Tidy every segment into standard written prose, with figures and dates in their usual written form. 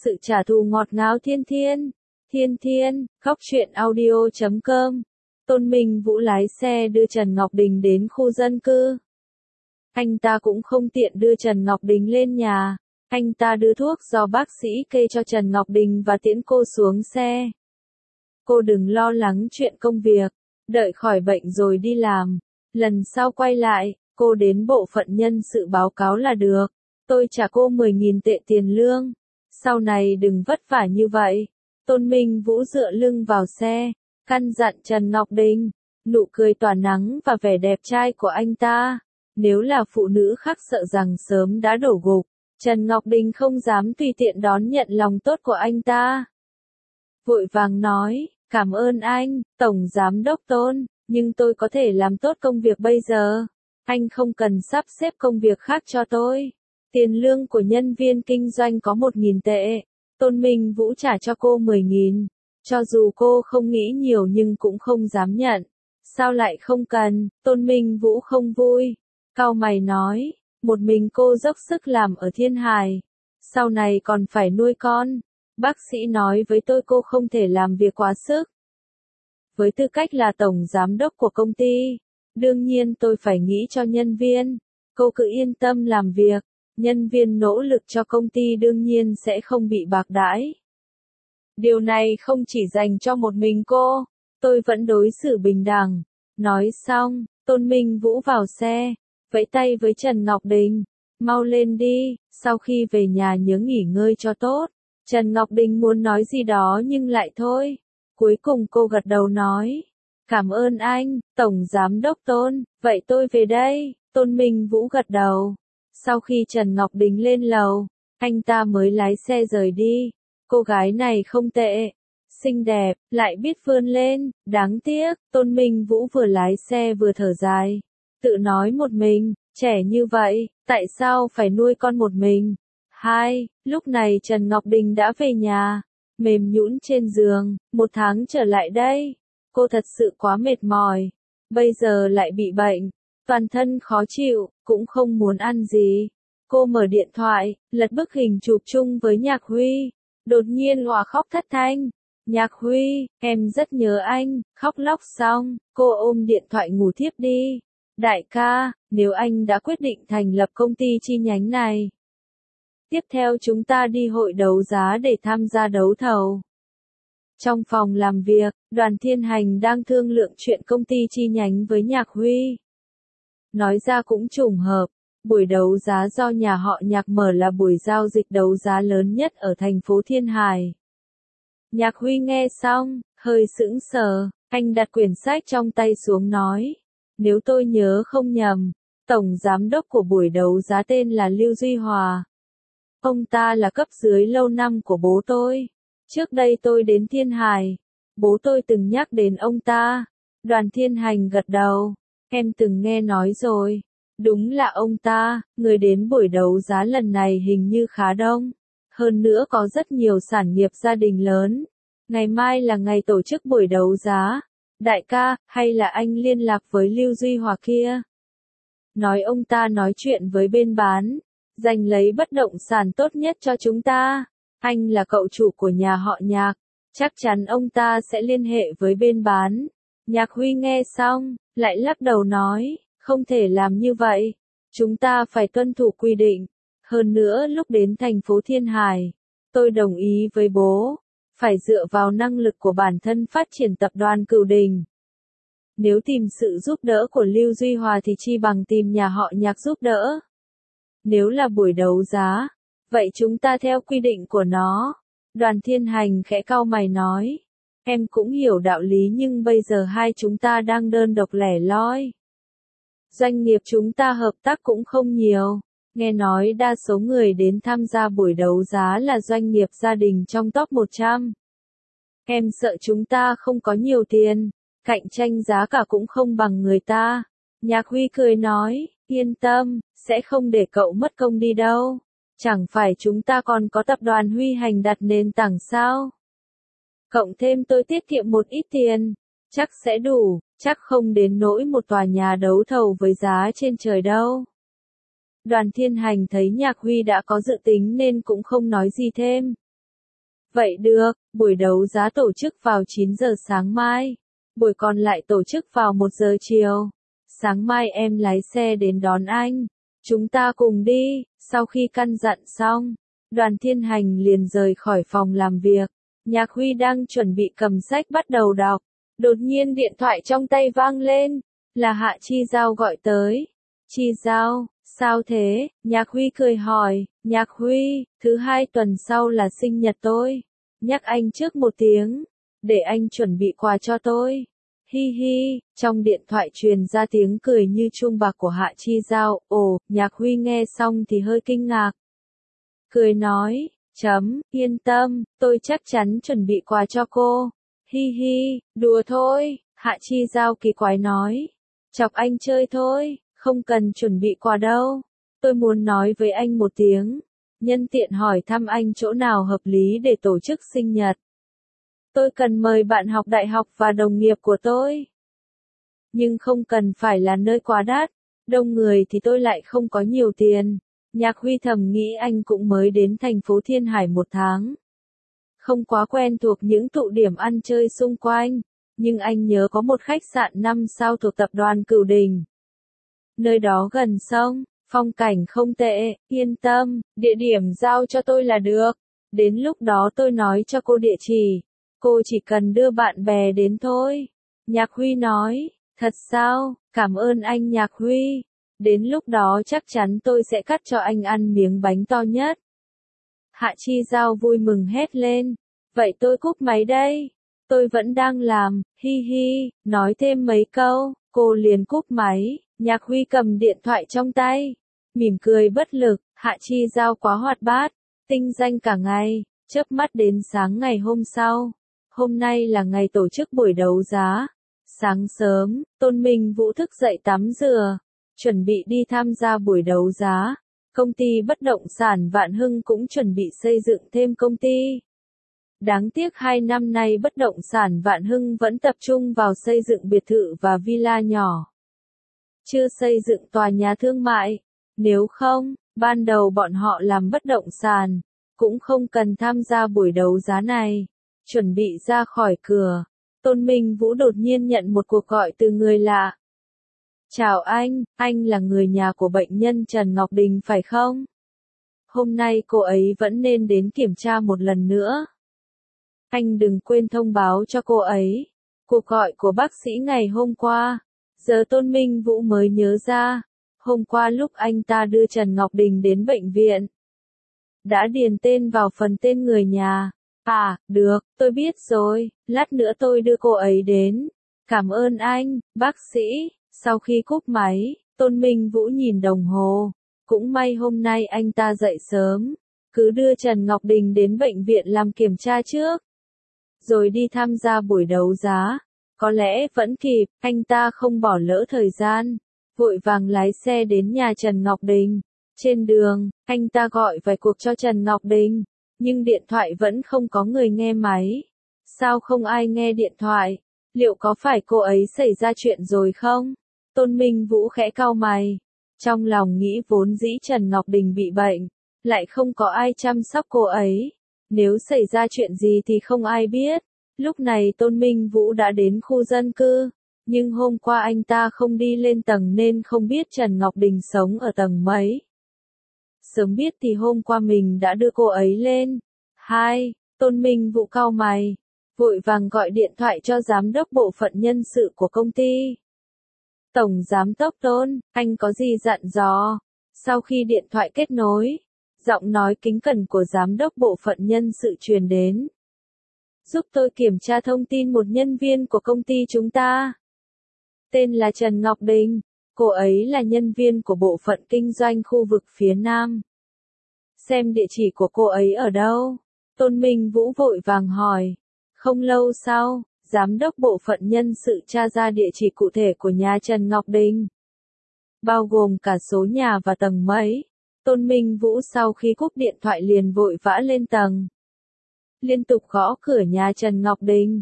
Sự trả thù ngọt ngào Thiên Thiên. Thiên Thiên, khóc truyện audio.com. Tôn Minh Vũ lái xe đưa Trần Ngọc Đình đến khu dân cư. Anh ta cũng không tiện đưa Trần Ngọc Đình lên nhà. Anh ta đưa thuốc do bác sĩ kê cho Trần Ngọc Đình và tiễn cô xuống xe. Cô đừng lo lắng chuyện công việc, đợi khỏi bệnh rồi đi làm. Lần sau quay lại, cô đến bộ phận nhân sự báo cáo là được. Tôi trả cô 10.000 tệ tiền lương. Sau này đừng vất vả như vậy. Tôn Minh Vũ dựa lưng vào xe, căn dặn Trần Ngọc Đình. Nụ cười tỏa nắng và vẻ đẹp trai của anh ta. Nếu là phụ nữ khác sợ rằng sớm đã đổ gục. Trần Ngọc Đình không dám tùy tiện đón nhận lòng tốt của anh ta. Vội vàng nói, cảm ơn anh, Tổng Giám đốc Tôn, nhưng tôi có thể làm tốt công việc bây giờ. Anh không cần sắp xếp công việc khác cho tôi. Tiền lương của nhân viên kinh doanh có 1.000 tệ. Tôn Minh Vũ trả cho cô 10.000. Cho dù cô không nghĩ nhiều nhưng cũng không dám nhận. Sao lại không cần? Tôn Minh Vũ không vui. Cau mày nói, một mình cô dốc sức làm ở Thiên Hải. Sau này còn phải nuôi con. Bác sĩ nói với tôi cô không thể làm việc quá sức. Với tư cách là tổng giám đốc của công ty, đương nhiên tôi phải nghĩ cho nhân viên. Cô cứ yên tâm làm việc. Nhân viên nỗ lực cho công ty đương nhiên sẽ không bị bạc đãi. Điều này không chỉ dành cho một mình cô. Tôi vẫn đối xử bình đẳng. Nói xong, Tôn Minh Vũ vào xe, vẫy tay với Trần Ngọc Đình. Mau lên đi, sau khi về nhà nhớ nghỉ ngơi cho tốt. Trần Ngọc Đình muốn nói gì đó nhưng lại thôi. Cuối cùng cô gật đầu nói. Cảm ơn anh, Tổng Giám đốc Tôn, vậy tôi về đây. Tôn Minh Vũ gật đầu. Sau khi Trần Ngọc Đình lên lầu, anh ta mới lái xe rời đi. Cô gái này không tệ, xinh đẹp, lại biết vươn lên, đáng tiếc. Tôn Minh Vũ vừa lái xe vừa thở dài. Tự nói một mình, trẻ như vậy, tại sao phải nuôi con một mình? Lúc này Trần Ngọc Đình đã về nhà, mềm nhũn trên giường, 1 tháng trở lại đây. Cô thật sự quá mệt mỏi, bây giờ lại bị bệnh, toàn thân khó chịu, cũng không muốn ăn gì. Cô mở điện thoại, lật bức hình chụp chung với Nhạc Huy, đột nhiên òa khóc thất thanh. Nhạc Huy, em rất nhớ anh, khóc lóc xong, cô ôm điện thoại ngủ thiếp đi. Đại ca, nếu anh đã quyết định thành lập công ty chi nhánh này, tiếp theo chúng ta đi hội đấu giá để tham gia đấu thầu. Trong phòng làm việc, Đoàn Thiên Hành đang thương lượng chuyện công ty chi nhánh với Nhạc Huy. Nói ra cũng trùng hợp, buổi đấu giá do nhà họ Nhạc mở là buổi giao dịch đấu giá lớn nhất ở thành phố Thiên Hải. Nhạc Huy nghe xong, hơi sững sờ, anh đặt quyển sách trong tay xuống nói. Nếu tôi nhớ không nhầm, tổng giám đốc của buổi đấu giá tên là Lưu Duy Hòa. Ông ta là cấp dưới lâu năm của bố tôi. Trước đây tôi đến Thiên Hải, bố tôi từng nhắc đến ông ta. Đoàn Thiên Hành gật đầu. Em từng nghe nói rồi. Đúng là ông ta, người đến buổi đấu giá lần này hình như khá đông. Hơn nữa có rất nhiều sản nghiệp gia đình lớn. Ngày mai là ngày tổ chức buổi đấu giá. Đại ca, hay là anh liên lạc với Lưu Duy Hòa kia? Nói ông ta nói chuyện với bên bán, giành lấy bất động sản tốt nhất cho chúng ta. Anh là cậu chủ của nhà họ Nhạc, chắc chắn ông ta sẽ liên hệ với bên bán. Nhạc Huy nghe xong, lại lắc đầu nói, không thể làm như vậy. Chúng ta phải tuân thủ quy định. Hơn nữa lúc đến thành phố Thiên Hải, tôi đồng ý với bố, phải dựa vào năng lực của bản thân phát triển tập đoàn Cửu Đình. Nếu tìm sự giúp đỡ của Lưu Duy Hòa thì chi bằng tìm nhà họ Nhạc giúp đỡ. Nếu là buổi đấu giá, vậy chúng ta theo quy định của nó. Đoàn Thiên Hành khẽ cau mày nói. Em cũng hiểu đạo lý nhưng bây giờ hai chúng ta đang đơn độc lẻ loi. Doanh nghiệp chúng ta hợp tác cũng không nhiều. Nghe nói đa số người đến tham gia buổi đấu giá là doanh nghiệp gia đình trong top 100. Em sợ chúng ta không có nhiều tiền, cạnh tranh giá cả cũng không bằng người ta. Nhạc Huy cười nói, yên tâm, sẽ không để cậu mất công đi đâu. Chẳng phải chúng ta còn có tập đoàn Huy Hành đặt nền tảng sao? Cộng thêm tôi tiết kiệm một ít tiền, chắc sẽ đủ, chắc không đến nỗi một tòa nhà đấu thầu với giá trên trời đâu. Đoàn Thiên Hành thấy Nhạc Huy đã có dự tính nên cũng không nói gì thêm. Vậy được, buổi đấu giá tổ chức vào 9 giờ sáng mai. Buổi còn lại tổ chức vào 1 giờ chiều. Sáng mai em lái xe đến đón anh. Chúng ta cùng đi. Sau khi căn dặn xong, Đoàn Thiên Hành liền rời khỏi phòng làm việc. Nhạc Huy đang chuẩn bị cầm sách bắt đầu đọc. Đột nhiên điện thoại trong tay vang lên. Là Hạ Chi Giao gọi tới. Chi Giao, sao thế? Nhạc Huy cười hỏi. Nhạc Huy, thứ 2 tuần sau là sinh nhật tôi. Nhắc anh trước một tiếng. Để anh chuẩn bị quà cho tôi. Hi hi, trong điện thoại truyền ra tiếng cười như chuông bạc của Hạ Chi Giao. Ồ, Nhạc Huy nghe xong thì hơi kinh ngạc. Cười nói, yên tâm, tôi chắc chắn chuẩn bị quà cho cô. Hi hi, đùa thôi, Hạ Chi Giao kỳ quái nói. Chọc anh chơi thôi, không cần chuẩn bị quà đâu. Tôi muốn nói với anh một tiếng. Nhân tiện hỏi thăm anh chỗ nào hợp lý để tổ chức sinh nhật. Tôi cần mời bạn học đại học và đồng nghiệp của tôi. Nhưng không cần phải là nơi quá đắt. Đông người thì tôi lại không có nhiều tiền. Nhạc Huy thầm nghĩ anh cũng mới đến thành phố Thiên Hải 1 tháng. Không quá quen thuộc những tụ điểm ăn chơi xung quanh. Nhưng anh nhớ có một khách sạn 5 sao thuộc tập đoàn Cửu Đình. Nơi đó gần sông, phong cảnh không tệ, yên tâm, địa điểm giao cho tôi là được. Đến lúc đó tôi nói cho cô địa chỉ. Cô chỉ cần đưa bạn bè đến thôi. Nhạc Huy nói, thật sao, cảm ơn anh Nhạc Huy. Đến lúc đó chắc chắn tôi sẽ cắt cho anh ăn miếng bánh to nhất. Hạ Chi Giao vui mừng hét lên. Vậy tôi cúp máy đây. Tôi vẫn đang làm, hi hi, nói thêm mấy câu, cô liền cúp máy. Nhạc Huy cầm điện thoại trong tay. Mỉm cười bất lực, Hạ Chi Giao quá hoạt bát, tinh danh cả ngày, chớp mắt đến sáng ngày hôm sau. Hôm nay là ngày tổ chức buổi đấu giá. Sáng sớm, Tôn Minh Vũ thức dậy tắm rửa, chuẩn bị đi tham gia buổi đấu giá. Công ty bất động sản Vạn Hưng cũng chuẩn bị xây dựng thêm công ty. Đáng tiếc 2 năm nay bất động sản Vạn Hưng vẫn tập trung vào xây dựng biệt thự và villa nhỏ. Chưa xây dựng tòa nhà thương mại. Nếu không, ban đầu bọn họ làm bất động sản, cũng không cần tham gia buổi đấu giá này. Chuẩn bị ra khỏi cửa, Tôn Minh Vũ đột nhiên nhận một cuộc gọi từ người lạ. Chào anh là người nhà của bệnh nhân Trần Ngọc Đình phải không? Hôm nay cô ấy vẫn nên đến kiểm tra một lần nữa. Anh đừng quên thông báo cho cô ấy. Cuộc gọi của bác sĩ ngày hôm qua. Giờ Tôn Minh Vũ mới nhớ ra. Hôm qua lúc anh ta đưa Trần Ngọc Đình đến bệnh viện, đã điền tên vào phần tên người nhà. À, được, tôi biết rồi, lát nữa tôi đưa cô ấy đến. Cảm ơn anh, bác sĩ. Sau khi cúp máy, Tôn Minh Vũ nhìn đồng hồ. Cũng may hôm nay anh ta dậy sớm. Cứ đưa Trần Ngọc Đình đến bệnh viện làm kiểm tra trước. Rồi đi tham gia buổi đấu giá. Có lẽ vẫn kịp, anh ta không bỏ lỡ thời gian. Vội vàng lái xe đến nhà Trần Ngọc Đình. Trên đường, anh ta gọi vài cuộc cho Trần Ngọc Đình. Nhưng điện thoại vẫn không có người nghe máy. Sao không ai nghe điện thoại? Liệu có phải cô ấy xảy ra chuyện rồi không? Tôn Minh Vũ khẽ cau mày. Trong lòng nghĩ vốn dĩ Trần Ngọc Đình bị bệnh, lại không có ai chăm sóc cô ấy. Nếu xảy ra chuyện gì thì không ai biết. Lúc này Tôn Minh Vũ đã đến khu dân cư. Nhưng hôm qua anh ta không đi lên tầng nên không biết Trần Ngọc Đình sống ở tầng mấy. Sớm biết thì hôm qua mình đã đưa cô ấy lên. Tôn Minh Vũ cau mày. Vội vàng gọi điện thoại cho giám đốc bộ phận nhân sự của công ty. Tổng giám đốc Tôn, anh có gì dặn dò? Sau khi điện thoại kết nối, giọng nói kính cẩn của giám đốc bộ phận nhân sự truyền đến. Giúp tôi kiểm tra thông tin một nhân viên của công ty chúng ta. Tên là Trần Ngọc Đình. Cô ấy là nhân viên của bộ phận kinh doanh khu vực phía Nam. Xem địa chỉ của cô ấy ở đâu? Tôn Minh Vũ vội vàng hỏi. Không lâu sau, giám đốc bộ phận nhân sự tra ra địa chỉ cụ thể của nhà Trần Ngọc Đình. Bao gồm cả số nhà và tầng mấy. Tôn Minh Vũ sau khi cúp điện thoại liền vội vã lên tầng. Liên tục gõ cửa nhà Trần Ngọc Đình.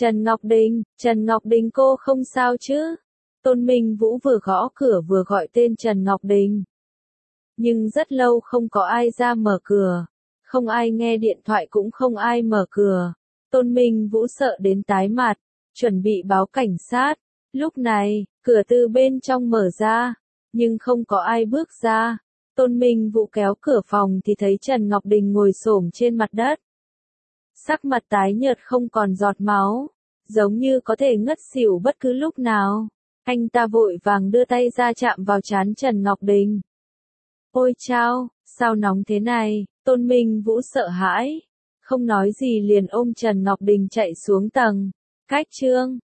Trần Ngọc Đình cô không sao chứ? Tôn Minh Vũ vừa gõ cửa vừa gọi tên Trần Ngọc Đình. Nhưng rất lâu không có ai ra mở cửa. Không ai nghe điện thoại cũng không ai mở cửa. Tôn Minh Vũ sợ đến tái mặt, chuẩn bị báo cảnh sát. Lúc này, cửa từ bên trong mở ra, nhưng không có ai bước ra. Tôn Minh Vũ kéo cửa phòng thì thấy Trần Ngọc Đình ngồi xổm trên mặt đất. Sắc mặt tái nhợt không còn giọt máu, giống như có thể ngất xỉu bất cứ lúc nào. Anh ta vội vàng đưa tay ra chạm vào trán Trần Ngọc Đình. Ôi chao, sao nóng thế này? Tôn Minh Vũ sợ hãi, không nói gì liền ôm Trần Ngọc Đình chạy xuống tầng. Cách chương